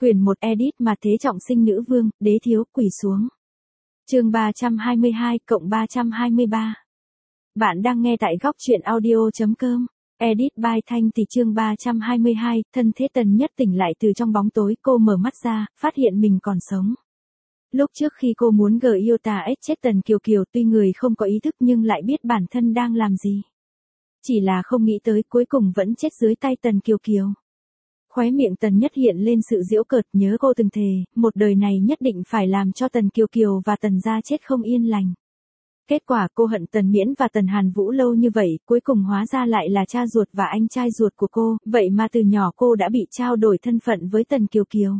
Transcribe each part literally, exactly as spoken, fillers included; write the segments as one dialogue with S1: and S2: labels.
S1: Quyển một edit mà thế trọng sinh nữ vương, đế thiếu, quỳ xuống. Chương ba trăm hai mươi hai cộng ba trăm hai mươi ba. Bạn đang nghe tại góc truyện audio.com. Edit by Thanh thì chương ba trăm hai mươi hai, thân thế Tần Nhất tỉnh lại từ trong bóng tối, cô mở mắt ra, phát hiện mình còn sống. Lúc trước khi cô muốn gờ yêu tà ếch chết Tần Kiều Kiều, tuy người không có ý thức nhưng lại biết bản thân đang làm gì. Chỉ là không nghĩ tới cuối cùng vẫn chết dưới tay Tần Kiều Kiều. Khóe miệng Tần Nhất hiện lên sự giễu cợt, nhớ cô từng thề, một đời này nhất định phải làm cho Tần Kiều Kiều và Tần gia chết không yên lành. Kết quả cô hận Tần Miễn và Tần Hàn Vũ lâu như vậy, cuối cùng hóa ra lại là cha ruột và anh trai ruột của cô, vậy mà từ nhỏ cô đã bị trao đổi thân phận với Tần Kiều Kiều.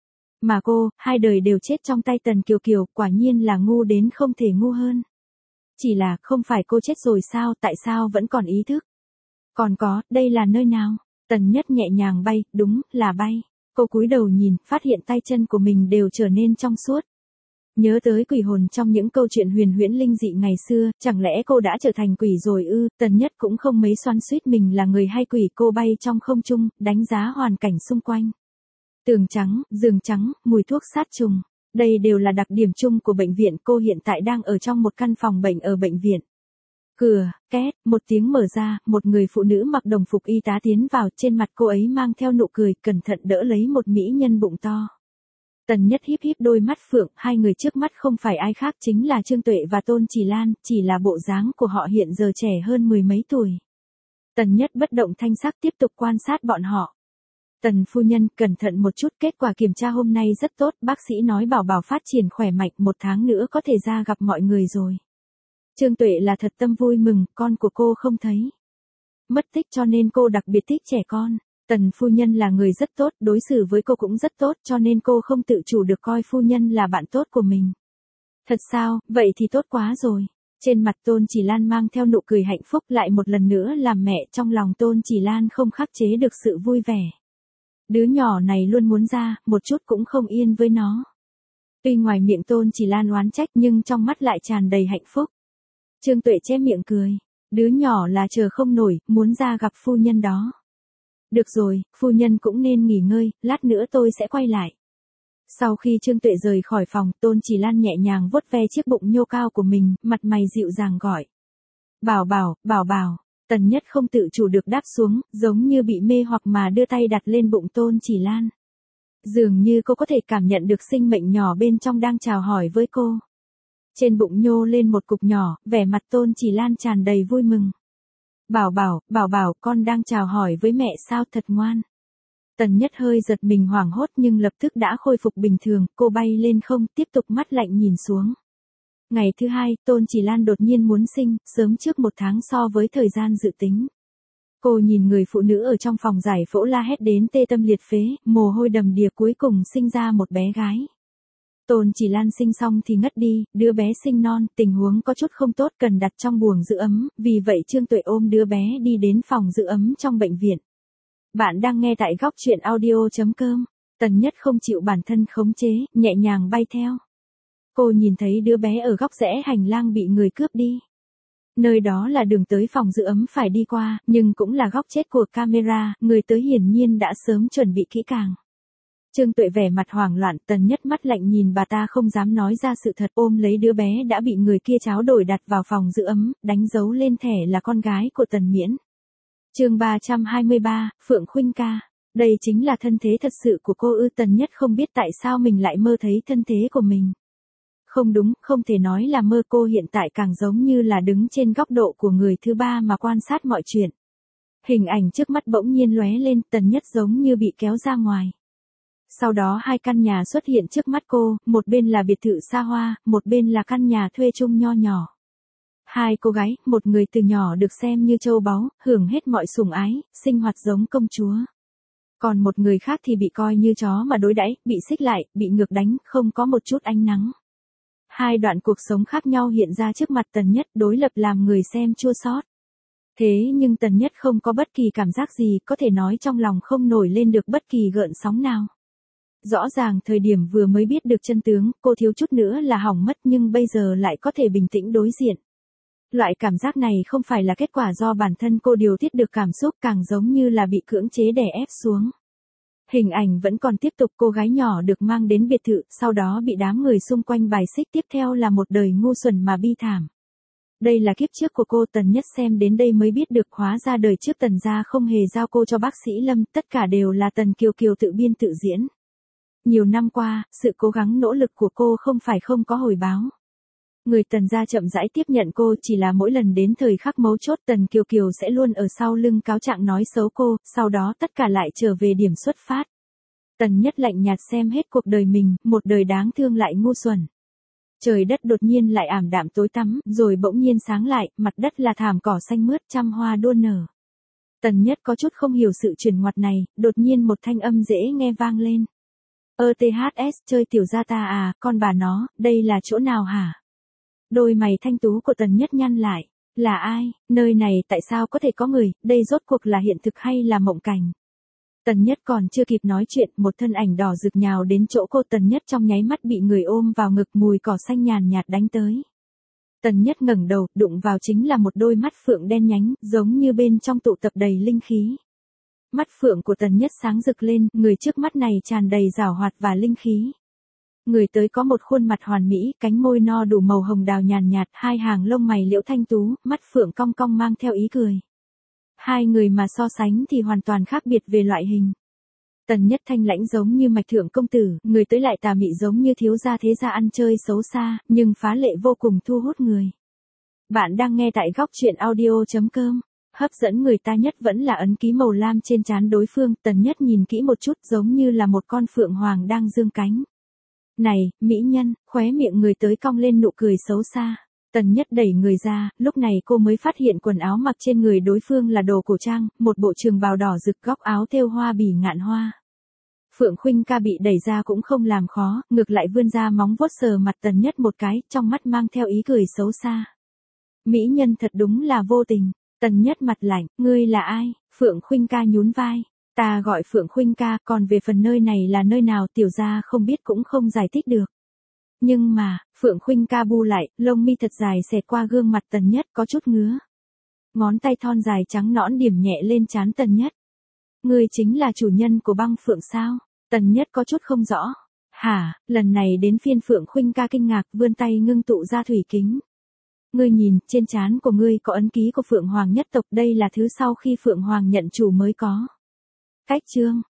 S1: Mà cô, hai đời đều chết trong tay Tần Kiều Kiều, quả nhiên là ngu đến không thể ngu hơn. Chỉ là, không phải cô chết rồi sao, tại sao vẫn còn ý thức? Còn có, đây là nơi nào? Tần Nhất nhẹ nhàng bay, đúng, là bay. Cô cúi đầu nhìn, phát hiện tay chân của mình đều trở nên trong suốt. Nhớ tới quỷ hồn trong những câu chuyện huyền huyễn linh dị ngày xưa, chẳng lẽ cô đã trở thành quỷ rồi ư? Tần Nhất cũng không mấy xoắn xuýt mình là người hay quỷ, cô bay trong không trung, đánh giá hoàn cảnh xung quanh. Tường trắng, giường trắng, mùi thuốc sát trùng. Đây đều là đặc điểm chung của bệnh viện, cô hiện tại đang ở trong một căn phòng bệnh ở bệnh viện. Cửa, két, một tiếng mở ra, một người phụ nữ mặc đồng phục y tá tiến vào, trên mặt cô ấy mang theo nụ cười, cẩn thận đỡ lấy một mỹ nhân bụng to. Tần Nhất híp híp đôi mắt phượng, hai người trước mắt không phải ai khác chính là Trương Tuệ và Tôn Chỉ Lan, chỉ là bộ dáng của họ hiện giờ trẻ hơn mười mấy tuổi. Tần Nhất bất động thanh sắc tiếp tục quan sát bọn họ. Tần phu nhân, cẩn thận một chút, kết quả kiểm tra hôm nay rất tốt, bác sĩ nói Bảo Bảo phát triển khỏe mạnh, một tháng nữa có thể ra gặp mọi người rồi. Trương Tuệ là thật tâm vui mừng, con của cô không thấy mất tích cho nên cô đặc biệt thích trẻ con. Tần phu nhân là người rất tốt, đối xử với cô cũng rất tốt cho nên cô không tự chủ được coi phu nhân là bạn tốt của mình. Thật sao, vậy thì tốt quá rồi. Trên mặt Tôn Chỉ Lan mang theo nụ cười hạnh phúc, lại một lần nữa làm mẹ, trong lòng Tôn Chỉ Lan không khắc chế được sự vui vẻ. Đứa nhỏ này luôn muốn ra, một chút cũng không yên với nó. Tuy ngoài miệng Tôn Chỉ Lan oán trách nhưng trong mắt lại tràn đầy hạnh phúc. Trương Tuệ che miệng cười. Đứa nhỏ là chờ không nổi, muốn ra gặp phu nhân đó. Được rồi, phu nhân cũng nên nghỉ ngơi, lát nữa tôi sẽ quay lại. Sau khi Trương Tuệ rời khỏi phòng, Tôn Chỉ Lan nhẹ nhàng vuốt ve chiếc bụng nhô cao của mình, mặt mày dịu dàng gọi. Bảo Bảo, Bảo Bảo. Tần Nhất không tự chủ được đáp xuống, giống như bị mê hoặc mà đưa tay đặt lên bụng Tôn Chỉ Lan. Dường như cô có thể cảm nhận được sinh mệnh nhỏ bên trong đang chào hỏi với cô. Trên bụng nhô lên một cục nhỏ, vẻ mặt Tôn Chỉ Lan tràn đầy vui mừng. Bảo Bảo, Bảo Bảo, con đang chào hỏi với mẹ sao, thật ngoan. Tần Nhất hơi giật mình hoảng hốt nhưng lập tức đã khôi phục bình thường, cô bay lên không, tiếp tục mắt lạnh nhìn xuống. Ngày thứ hai, Tôn Chỉ Lan đột nhiên muốn sinh, sớm trước một tháng so với thời gian dự tính. Cô nhìn người phụ nữ ở trong phòng giải phẫu la hét đến tê tâm liệt phế, mồ hôi đầm đìa, cuối cùng sinh ra một bé gái. Tôn Chỉ Lan sinh xong thì ngất đi, đứa bé sinh non, tình huống có chút không tốt, cần đặt trong buồng giữ ấm, vì vậy Trương Tuệ ôm đứa bé đi đến phòng giữ ấm trong bệnh viện. Bạn đang nghe tại góc truyện audio.com. Tần Nhất không chịu bản thân khống chế, nhẹ nhàng bay theo. Cô nhìn thấy đứa bé ở góc rẽ hành lang bị người cướp đi. Nơi đó là đường tới phòng giữ ấm phải đi qua, nhưng cũng là góc chết của camera, người tới hiển nhiên đã sớm chuẩn bị kỹ càng. Trương Tuệ vẻ mặt hoảng loạn, Tần Nhất mắt lạnh nhìn bà ta không dám nói ra sự thật, ôm lấy đứa bé đã bị người kia tráo đổi đặt vào phòng giữ ấm, đánh dấu lên thẻ là con gái của Tần Miễn. Chương ba trăm hai mươi ba, Phượng Khuynh ca. Đây chính là thân thế thật sự của cô ư? Tần Nhất không biết tại sao mình lại mơ thấy thân thế của mình. Không đúng, không thể nói là mơ, cô hiện tại càng giống như là đứng trên góc độ của người thứ ba mà quan sát mọi chuyện. Hình ảnh trước mắt bỗng nhiên lóe lên, Tần Nhất giống như bị kéo ra ngoài. Sau đó hai căn nhà xuất hiện trước mắt cô, một bên là biệt thự xa hoa, một bên là căn nhà thuê chung nho nhỏ. Hai cô gái, một người từ nhỏ được xem như châu báu, hưởng hết mọi sủng ái, sinh hoạt giống công chúa. Còn một người khác thì bị coi như chó mà đối đãi, bị xích lại, bị ngược đánh, không có một chút ánh nắng. Hai đoạn cuộc sống khác nhau hiện ra trước mặt Tần Nhất, đối lập làm người xem chua xót. Thế nhưng Tần Nhất không có bất kỳ cảm giác gì, có thể nói trong lòng không nổi lên được bất kỳ gợn sóng nào. Rõ ràng thời điểm vừa mới biết được chân tướng, cô thiếu chút nữa là hỏng mất nhưng bây giờ lại có thể bình tĩnh đối diện. Loại cảm giác này không phải là kết quả do bản thân cô điều tiết được cảm xúc, càng giống như là bị cưỡng chế đè ép xuống. Hình ảnh vẫn còn tiếp tục, cô gái nhỏ được mang đến biệt thự, sau đó bị đám người xung quanh bài xích, tiếp theo là một đời ngu xuẩn mà bi thảm. Đây là kiếp trước của cô. Tần Nhất xem đến đây mới biết được, hóa ra đời trước Tần gia không hề giao cô cho bác sĩ Lâm, tất cả đều là Tần Kiều Kiều tự biên tự diễn. Nhiều năm qua, sự cố gắng nỗ lực của cô không phải không có hồi báo. Người Tần gia chậm rãi tiếp nhận cô, chỉ là mỗi lần đến thời khắc mấu chốt Tần Kiều Kiều sẽ luôn ở sau lưng cáo trạng nói xấu cô, sau đó tất cả lại trở về điểm xuất phát. Tần Nhất lạnh nhạt xem hết cuộc đời mình, một đời đáng thương lại ngu xuẩn. Trời đất đột nhiên lại ảm đạm tối tăm, rồi bỗng nhiên sáng lại, mặt đất là thảm cỏ xanh mướt, trăm hoa đua nở. Tần Nhất có chút không hiểu sự chuyển ngoặt này, đột nhiên một thanh âm dễ nghe vang lên. Ơ tê hát ét, chơi tiểu gia ta à, con bà nó, đây là chỗ nào hả? Đôi mày thanh tú của Tần Nhất nhăn lại. Là ai, nơi này tại sao có thể có người, đây rốt cuộc là hiện thực hay là mộng cảnh? Tần Nhất còn chưa kịp nói chuyện, một thân ảnh đỏ rực nhào đến chỗ cô. Tần Nhất trong nháy mắt bị người ôm vào ngực, mùi cỏ xanh nhàn nhạt đánh tới. Tần Nhất ngẩng đầu, đụng vào chính là một đôi mắt phượng đen nhánh, giống như bên trong tụ tập đầy linh khí. Mắt phượng của Tần Nhất sáng rực lên, người trước mắt này tràn đầy giảo hoạt và linh khí. Người tới có một khuôn mặt hoàn mỹ, cánh môi no đủ màu hồng đào nhàn nhạt, hai hàng lông mày liễu thanh tú, mắt phượng cong cong mang theo ý cười. Hai người mà so sánh thì hoàn toàn khác biệt về loại hình. Tần Nhất thanh lãnh giống như mạch thượng công tử, người tới lại tà mị giống như thiếu gia thế gia ăn chơi xấu xa, nhưng phá lệ vô cùng thu hút người. Bạn đang nghe tại góc truyện audio chấm com. Hấp dẫn người ta nhất vẫn là ấn ký màu lam trên trán đối phương. Tần Nhất nhìn kỹ một chút, giống như là một con phượng hoàng đang dương cánh. Này, mỹ nhân, khóe miệng người tới cong lên nụ cười xấu xa. Tần Nhất đẩy người ra, lúc này cô mới phát hiện quần áo mặc trên người đối phương là đồ cổ trang, một bộ trường bào đỏ rực, góc áo thêu hoa bỉ ngạn hoa. Phượng Khuynh ca bị đẩy ra cũng không làm khó, ngược lại vươn ra móng vuốt sờ mặt Tần Nhất một cái, trong mắt mang theo ý cười xấu xa. Mỹ nhân thật đúng là vô tình. Tần Nhất mặt lạnh, ngươi là ai? Phượng Khuynh ca nhún vai. Ta gọi Phượng Khuynh ca, còn về phần nơi này là nơi nào tiểu gia không biết cũng không giải thích được. Nhưng mà, Phượng Khuynh ca bu lại, lông mi thật dài xẹt qua gương mặt Tần Nhất có chút ngứa. Ngón tay thon dài trắng nõn điểm nhẹ lên trán Tần Nhất. Ngươi chính là chủ nhân của băng phượng sao? Tần Nhất có chút không rõ. Hả, lần này đến phiên Phượng Khuynh ca kinh ngạc, vươn tay ngưng tụ ra thủy kính. Ngươi nhìn, trên trán của ngươi có ấn ký của Phượng Hoàng nhất tộc, đây là thứ sau khi Phượng Hoàng nhận chủ mới có. Cách chương,